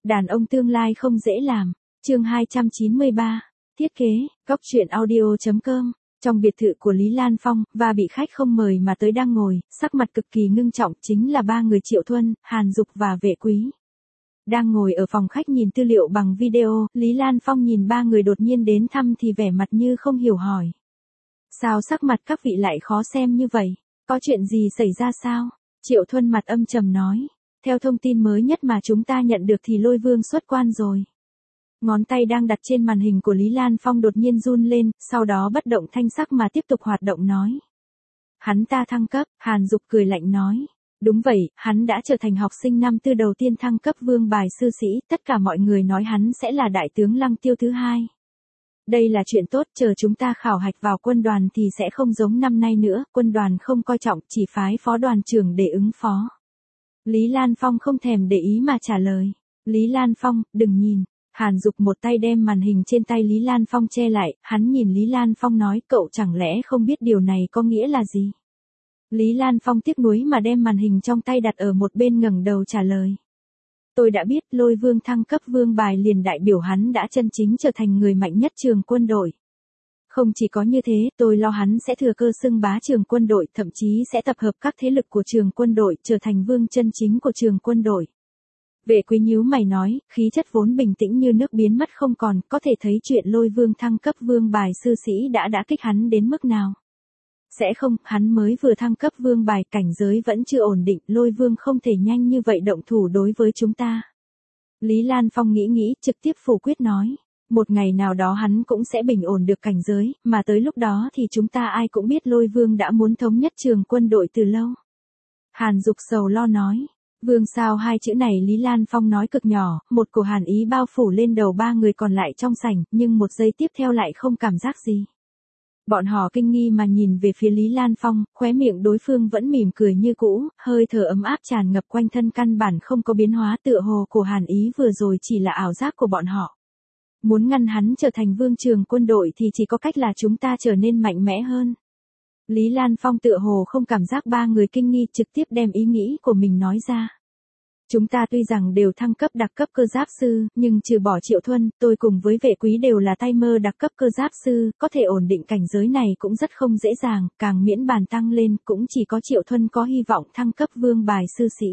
Đàn ông tương lai không dễ làm. Chương 293. Thiết kế, góc truyện audio.com. Trong biệt thự của Lý Lan Phong, và bị khách không mời mà tới đang ngồi, sắc mặt cực kỳ ngưng trọng, chính là ba người Triệu Thuân, Hàn Dục và Vệ Quý. Đang ngồi ở phòng khách nhìn tư liệu bằng video, Lý Lan Phong nhìn ba người đột nhiên đến thăm thì vẻ mặt như không hiểu hỏi. Sao sắc mặt các vị lại khó xem như vậy? Có chuyện gì xảy ra sao? Triệu Thuân mặt âm trầm nói. Theo thông tin mới nhất mà chúng ta nhận được thì Lôi Vương xuất quan rồi. Ngón tay đang đặt trên màn hình của Lý Lan Phong đột nhiên run lên, sau đó bất động thanh sắc mà tiếp tục hoạt động nói. Hắn ta thăng cấp, Hàn Dục cười lạnh nói. Đúng vậy, hắn đã trở thành học sinh năm tư đầu tiên thăng cấp vương bài sư sĩ, tất cả mọi người nói hắn sẽ là đại tướng Lăng Tiêu thứ hai. Đây là chuyện tốt, chờ chúng ta khảo hạch vào quân đoàn thì sẽ không giống năm nay nữa, quân đoàn không coi trọng, chỉ phái phó đoàn trưởng để ứng phó. Lý Lan Phong không thèm để ý mà trả lời. Lý Lan Phong, đừng nhìn. Hàn Dục một tay đem màn hình trên tay Lý Lan Phong che lại, hắn nhìn Lý Lan Phong nói cậu chẳng lẽ không biết điều này có nghĩa là gì. Lý Lan Phong tiếc nuối mà đem màn hình trong tay đặt ở một bên ngẩng đầu trả lời. Tôi đã biết Lôi Vương thăng cấp vương bài liền đại biểu hắn đã chân chính trở thành người mạnh nhất trường quân đội. Không chỉ có như thế, tôi lo hắn sẽ thừa cơ xưng bá trường quân đội, thậm chí sẽ tập hợp các thế lực của trường quân đội, trở thành vương chân chính của trường quân đội. Vệ Quý nhíu mày nói, khí chất vốn bình tĩnh như nước biến mất không còn, có thể thấy chuyện Lôi Vương thăng cấp vương bài sư sĩ đã kích hắn đến mức nào. Sẽ không, hắn mới vừa thăng cấp vương bài, cảnh giới vẫn chưa ổn định, Lôi Vương không thể nhanh như vậy động thủ đối với chúng ta. Lý Lan Phong nghĩ, trực tiếp phủ quyết nói. Một ngày nào đó hắn cũng sẽ bình ổn được cảnh giới, mà tới lúc đó thì chúng ta ai cũng biết Lôi Vương đã muốn thống nhất trường quân đội từ lâu. Hàn Dục sầu lo nói. Vương sao hai chữ này Lý Lan Phong nói cực nhỏ, một cổ hàn ý bao phủ lên đầu ba người còn lại trong sảnh, nhưng một giây tiếp theo lại không cảm giác gì. Bọn họ kinh nghi mà nhìn về phía Lý Lan Phong, khóe miệng đối phương vẫn mỉm cười như cũ, hơi thở ấm áp tràn ngập quanh thân căn bản không có biến hóa, tựa hồ cổ hàn ý vừa rồi chỉ là ảo giác của bọn họ. Muốn ngăn hắn trở thành vương trường quân đội thì chỉ có cách là chúng ta trở nên mạnh mẽ hơn. Lý Lan Phong tựa hồ không cảm giác ba người kinh nghi, trực tiếp đem ý nghĩ của mình nói ra. Chúng ta tuy rằng đều thăng cấp đặc cấp cơ giáp sư, nhưng trừ bỏ Triệu Thuân, tôi cùng với Vệ Quý đều là tay mơ đặc cấp cơ giáp sư, có thể ổn định cảnh giới này cũng rất không dễ dàng, càng miễn bàn tăng lên, cũng chỉ có Triệu Thuân có hy vọng thăng cấp vương bài sư sĩ.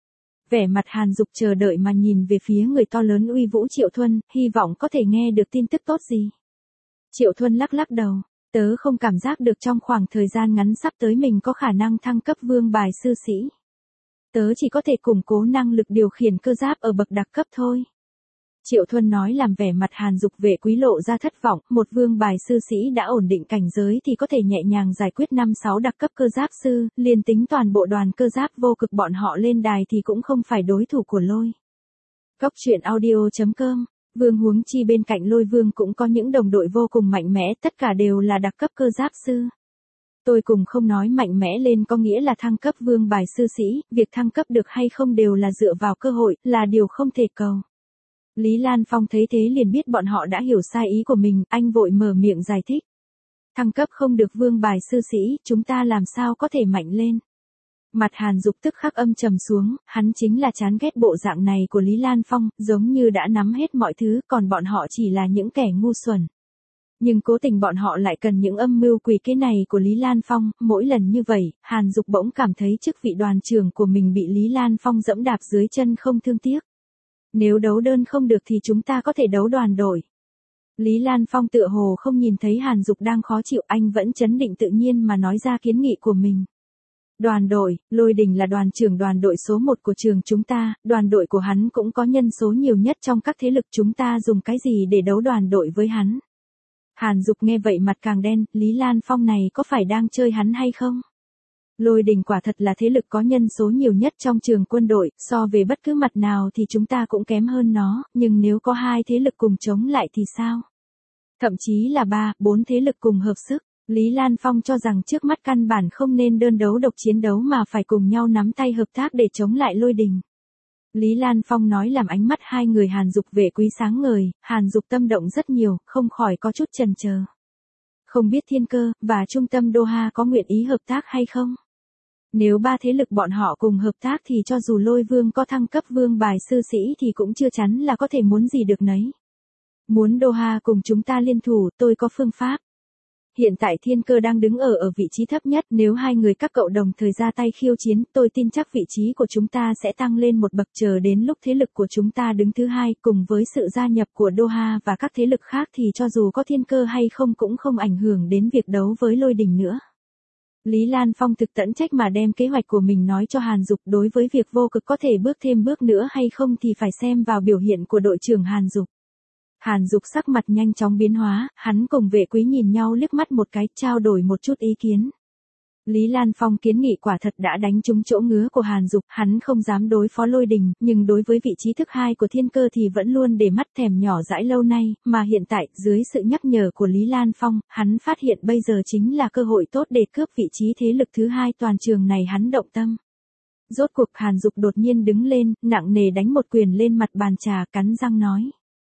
Vẻ mặt Hàn Dục chờ đợi mà nhìn về phía người to lớn uy vũ Triệu Thuân, hy vọng có thể nghe được tin tức tốt gì. Triệu Thuân lắc đầu. Tớ không cảm giác được trong khoảng thời gian ngắn sắp tới mình có khả năng thăng cấp vương bài sư sĩ. Tớ chỉ có thể củng cố năng lực điều khiển cơ giáp ở bậc đặc cấp thôi. Triệu Thuân nói làm vẻ mặt Hàn Dục Vệ Quý lộ ra thất vọng, một vương bài sư sĩ đã ổn định cảnh giới thì có thể nhẹ nhàng giải quyết 5-6 đặc cấp cơ giáp sư, liền tính toàn bộ đoàn cơ giáp vô cực bọn họ lên đài thì cũng không phải đối thủ của Lôi. Góc truyện audio.com. Vương huống chi bên cạnh Lôi Vương cũng có những đồng đội vô cùng mạnh mẽ, tất cả đều là đặc cấp cơ giáp sư. Tôi cùng không nói mạnh mẽ lên có nghĩa là thăng cấp vương bài sư sĩ, việc thăng cấp được hay không đều là dựa vào cơ hội, là điều không thể cầu. Lý Lan Phong thấy thế liền biết bọn họ đã hiểu sai ý của mình, anh vội mở miệng giải thích. Thăng cấp không được vương bài sư sĩ, chúng ta làm sao có thể mạnh lên. Mặt Hàn Dục tức khắc âm trầm xuống, hắn chính là chán ghét bộ dạng này của Lý Lan Phong, giống như đã nắm hết mọi thứ, còn bọn họ chỉ là những kẻ ngu xuẩn. Nhưng cố tình bọn họ lại cần những âm mưu quỷ kế này của Lý Lan Phong, mỗi lần như vậy, Hàn Dục bỗng cảm thấy chức vị đoàn trưởng của mình bị Lý Lan Phong dẫm đạp dưới chân không thương tiếc. Nếu đấu đơn không được thì chúng ta có thể đấu đoàn đội. Lý Lan Phong tựa hồ không nhìn thấy Hàn Dục đang khó chịu, anh vẫn trấn định tự nhiên mà nói ra kiến nghị của mình. Đoàn đội, Lôi Đình là đoàn trưởng đoàn đội số 1 của trường chúng ta, đoàn đội của hắn cũng có nhân số nhiều nhất trong các thế lực, chúng ta dùng cái gì để đấu đoàn đội với hắn. Hàn Dục nghe vậy mặt càng đen, Lý Lan Phong này có phải đang chơi hắn hay không? Lôi Đình quả thật là thế lực có nhân số nhiều nhất trong trường quân đội, so về bất cứ mặt nào thì chúng ta cũng kém hơn nó, nhưng nếu có 2 thế lực cùng chống lại thì sao? Thậm chí là 3-4 thế lực cùng hợp sức. Lý Lan Phong cho rằng trước mắt căn bản không nên đơn đấu độc chiến đấu mà phải cùng nhau nắm tay hợp tác để chống lại Lôi Đình. Lý Lan Phong nói làm ánh mắt hai người Hàn Dục Vệ Quý sáng ngời, Hàn Dục tâm động rất nhiều, không khỏi có chút chần chờ. Không biết Thiên Cơ và Trung tâm Doha có nguyện ý hợp tác hay không? Nếu ba thế lực bọn họ cùng hợp tác thì cho dù Lôi Vương có thăng cấp vương bài sư sĩ thì cũng chưa chắn là có thể muốn gì được nấy. Muốn Doha cùng chúng ta liên thủ, tôi có phương pháp. Hiện tại Thiên Cơ đang đứng ở vị trí thấp nhất, nếu hai người các cậu đồng thời ra tay khiêu chiến, tôi tin chắc vị trí của chúng ta sẽ tăng lên một bậc, chờ đến lúc thế lực của chúng ta đứng thứ hai, cùng với sự gia nhập của Doha và các thế lực khác thì cho dù có Thiên Cơ hay không cũng không ảnh hưởng đến việc đấu với Lôi Đình nữa. Lý Lan Phong thực tận trách mà đem kế hoạch của mình nói cho Hàn Dục, đối với việc Vô Cực có thể bước thêm bước nữa hay không thì phải xem vào biểu hiện của đội trưởng Hàn Dục. Hàn Dục sắc mặt nhanh chóng biến hóa, hắn cùng Vệ Quý nhìn nhau liếc mắt một cái, trao đổi một chút ý kiến. Lý Lan Phong kiến nghị quả thật đã đánh trúng chỗ ngứa của Hàn Dục, hắn không dám đối phó Lôi Đình, nhưng đối với vị trí thứ hai của Thiên Cơ thì vẫn luôn để mắt thèm nhỏ dãi lâu nay, mà hiện tại, dưới sự nhắc nhở của Lý Lan Phong, hắn phát hiện bây giờ chính là cơ hội tốt để cướp vị trí thế lực thứ hai toàn trường này, hắn động tâm. Rốt cuộc Hàn Dục đột nhiên đứng lên, nặng nề đánh một quyền lên mặt bàn trà, cắn răng nói.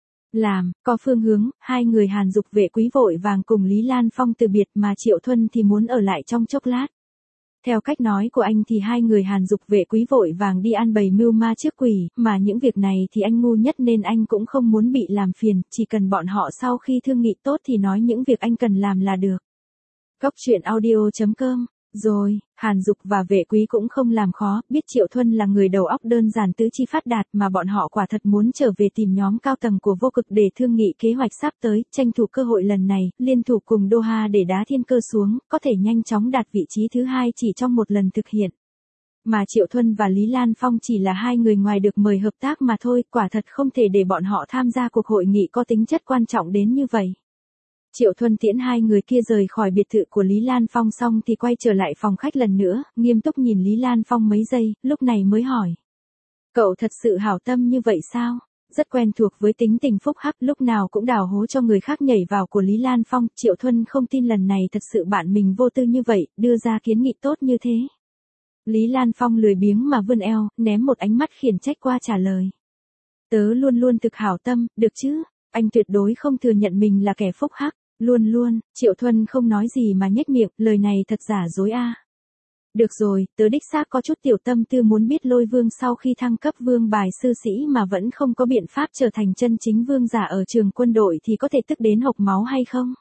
Làm, có phương hướng, hai người Hàn Dục Vệ Quý vội vàng cùng Lý Lan Phong từ biệt mà Triệu Thuân thì muốn ở lại trong chốc lát. Theo cách nói của anh thì hai người Hàn Dục Vệ Quý vội vàng đi ăn bày mưu ma trước quỷ, mà những việc này thì anh ngu nhất nên anh cũng không muốn bị làm phiền, chỉ cần bọn họ sau khi thương nghị tốt thì nói những việc anh cần làm là được. Góc truyện audio.com. Rồi, Hàn Dục và Vệ Quý cũng không làm khó, biết Triệu Thuân là người đầu óc đơn giản tứ chi phát đạt mà bọn họ quả thật muốn trở về tìm nhóm cao tầng của Vô Cực để thương nghị kế hoạch sắp tới, tranh thủ cơ hội lần này, liên thủ cùng Doha để đá Thiên Cơ xuống, có thể nhanh chóng đạt vị trí thứ hai chỉ trong một lần thực hiện. Mà Triệu Thuân và Lý Lan Phong chỉ là hai người ngoài được mời hợp tác mà thôi, quả thật không thể để bọn họ tham gia cuộc hội nghị có tính chất quan trọng đến như vậy. Triệu Thuân tiễn hai người kia rời khỏi biệt thự của Lý Lan Phong xong thì quay trở lại phòng khách lần nữa, nghiêm túc nhìn Lý Lan Phong mấy giây, lúc này mới hỏi. Cậu thật sự hảo tâm như vậy sao? Rất quen thuộc với tính tình phúc hắc, lúc nào cũng đào hố cho người khác nhảy vào của Lý Lan Phong, Triệu Thuân không tin lần này thật sự bạn mình vô tư như vậy, đưa ra kiến nghị tốt như thế. Lý Lan Phong lười biếng mà vươn eo, ném một ánh mắt khiển trách qua trả lời. Tớ luôn luôn thực hảo tâm, được chứ? Anh tuyệt đối không thừa nhận mình là kẻ phúc hắc. Luôn luôn, Triệu Thuân không nói gì mà nhếch miệng, lời này thật giả dối a. Được rồi, tớ đích xác có chút tiểu tâm tư muốn biết Lôi Vương sau khi thăng cấp vương bài sư sĩ mà vẫn không có biện pháp trở thành chân chính vương giả ở trường quân đội thì có thể tức đến hộc máu hay không?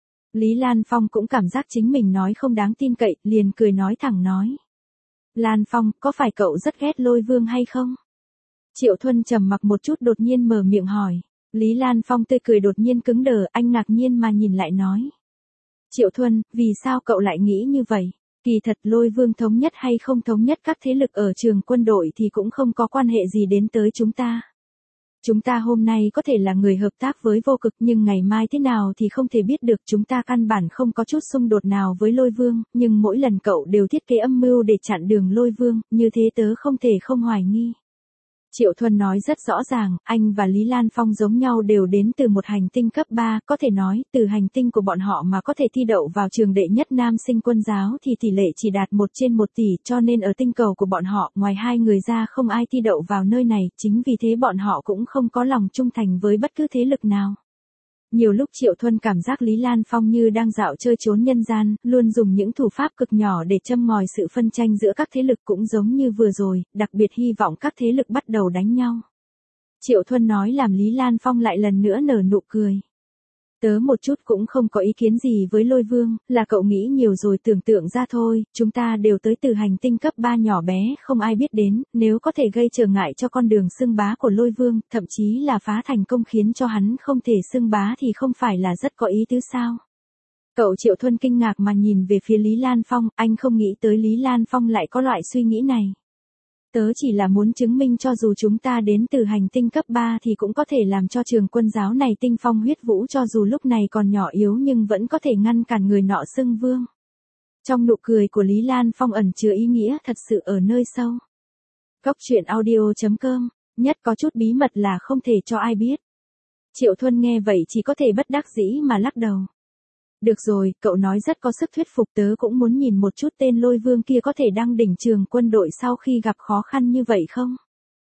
Lý Lan Phong cũng cảm giác chính mình nói không đáng tin cậy, liền cười nói thẳng nói. Lan Phong, có phải cậu rất ghét Lôi Vương hay không? Triệu Thuân trầm mặc một chút đột nhiên mở miệng hỏi. Lý Lan Phong tươi cười đột nhiên cứng đờ, anh ngạc nhiên mà nhìn lại nói. Triệu Thuân, vì sao cậu lại nghĩ như vậy? Kỳ thật Lôi Vương thống nhất hay không thống nhất các thế lực ở trường quân đội thì cũng không có quan hệ gì đến tới chúng ta. Chúng ta hôm nay có thể là người hợp tác với Vô Cực nhưng ngày mai thế nào thì không thể biết được, chúng ta căn bản không có chút xung đột nào với Lôi Vương, nhưng mỗi lần cậu đều thiết kế âm mưu để chặn đường Lôi Vương, như thế tớ không thể không hoài nghi. Triệu Thuân nói rất rõ ràng, anh và Lý Lan Phong giống nhau đều đến từ một hành tinh cấp 3, có thể nói, từ hành tinh của bọn họ mà có thể thi đậu vào trường đệ nhất nam sinh quân giáo thì tỷ lệ chỉ đạt 1/1 tỷ, cho nên ở tinh cầu của bọn họ, ngoài hai người ra không ai thi đậu vào nơi này, chính vì thế bọn họ cũng không có lòng trung thành với bất cứ thế lực nào. Nhiều lúc Triệu Thuân cảm giác Lý Lan Phong như đang dạo chơi trốn nhân gian, luôn dùng những thủ pháp cực nhỏ để châm ngòi sự phân tranh giữa các thế lực cũng giống như vừa rồi, đặc biệt hy vọng các thế lực bắt đầu đánh nhau. Triệu Thuân nói làm Lý Lan Phong lại lần nữa nở nụ cười. Tớ một chút cũng không có ý kiến gì với Lôi Vương, là cậu nghĩ nhiều rồi tưởng tượng ra thôi, chúng ta đều tới từ hành tinh cấp 3 nhỏ bé không ai biết đến, nếu có thể gây trở ngại cho con đường xưng bá của Lôi Vương, thậm chí là phá thành công khiến cho hắn không thể xưng bá thì không phải là rất có ý tứ sao? Cậu Triệu Thuân kinh ngạc mà nhìn về phía Lý Lan Phong, anh không nghĩ tới Lý Lan Phong lại có loại suy nghĩ này. Tớ chỉ là muốn chứng minh cho dù chúng ta đến từ hành tinh cấp 3 thì cũng có thể làm cho trường quân giáo này tinh phong huyết vũ, cho dù lúc này còn nhỏ yếu nhưng vẫn có thể ngăn cản người nọ xưng vương. Trong nụ cười của Lý Lan Phong ẩn chứa ý nghĩa thật sự ở nơi sâu. Góc truyện audio.com, nhất có chút bí mật là không thể cho ai biết. Triệu Thuân nghe vậy chỉ có thể bất đắc dĩ mà lắc đầu. Được rồi, cậu nói rất có sức thuyết phục, tớ cũng muốn nhìn một chút tên Lôi Vương kia có thể đăng đỉnh trường quân đội sau khi gặp khó khăn như vậy không?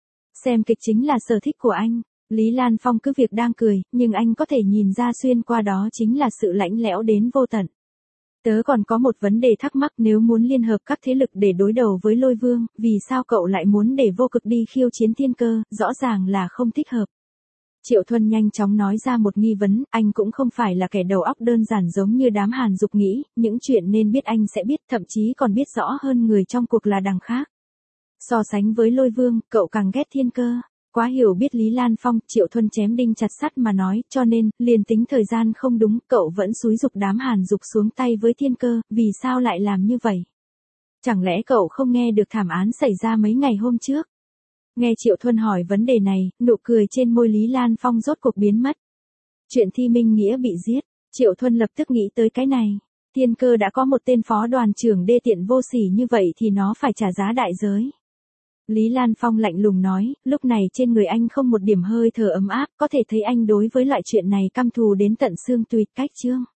Xem kịch chính là sở thích của anh. Lý Lan Phong cứ việc đang cười, nhưng anh có thể nhìn ra xuyên qua đó chính là sự lạnh lẽo đến vô tận. Tớ còn có một vấn đề thắc mắc, nếu muốn liên hợp các thế lực để đối đầu với Lôi Vương, vì sao cậu lại muốn để Vô Cực đi khiêu chiến Thiên Cơ, rõ ràng là không thích hợp. Triệu Thuần nhanh chóng nói ra một nghi vấn, anh cũng không phải là kẻ đầu óc đơn giản giống như đám Hàn Dục nghĩ, những chuyện nên biết anh sẽ biết, thậm chí còn biết rõ hơn người trong cuộc là đằng khác. So sánh với Lôi Vương, cậu càng ghét Thiên Cơ. Quá hiểu biết Lý Lan Phong, Triệu Thuần chém đinh chặt sắt mà nói, cho nên, liền tính thời gian không đúng, cậu vẫn xúi giục đám Hàn Dục xuống tay với Thiên Cơ, vì sao lại làm như vậy? Chẳng lẽ cậu không nghe được thảm án xảy ra mấy ngày hôm trước? Nghe Triệu Thuần hỏi vấn đề này, nụ cười trên môi Lý Lan Phong rốt cuộc biến mất. Chuyện Thi Minh Nghĩa bị giết, Triệu Thuần lập tức nghĩ tới cái này. Thiên Cơ đã có một tên phó đoàn trưởng đê tiện vô sỉ như vậy thì nó phải trả giá đại giới. Lý Lan Phong lạnh lùng nói, lúc này trên người anh không một điểm hơi thở ấm áp, có thể thấy anh đối với loại chuyện này căm thù đến tận xương tủy. Cách chương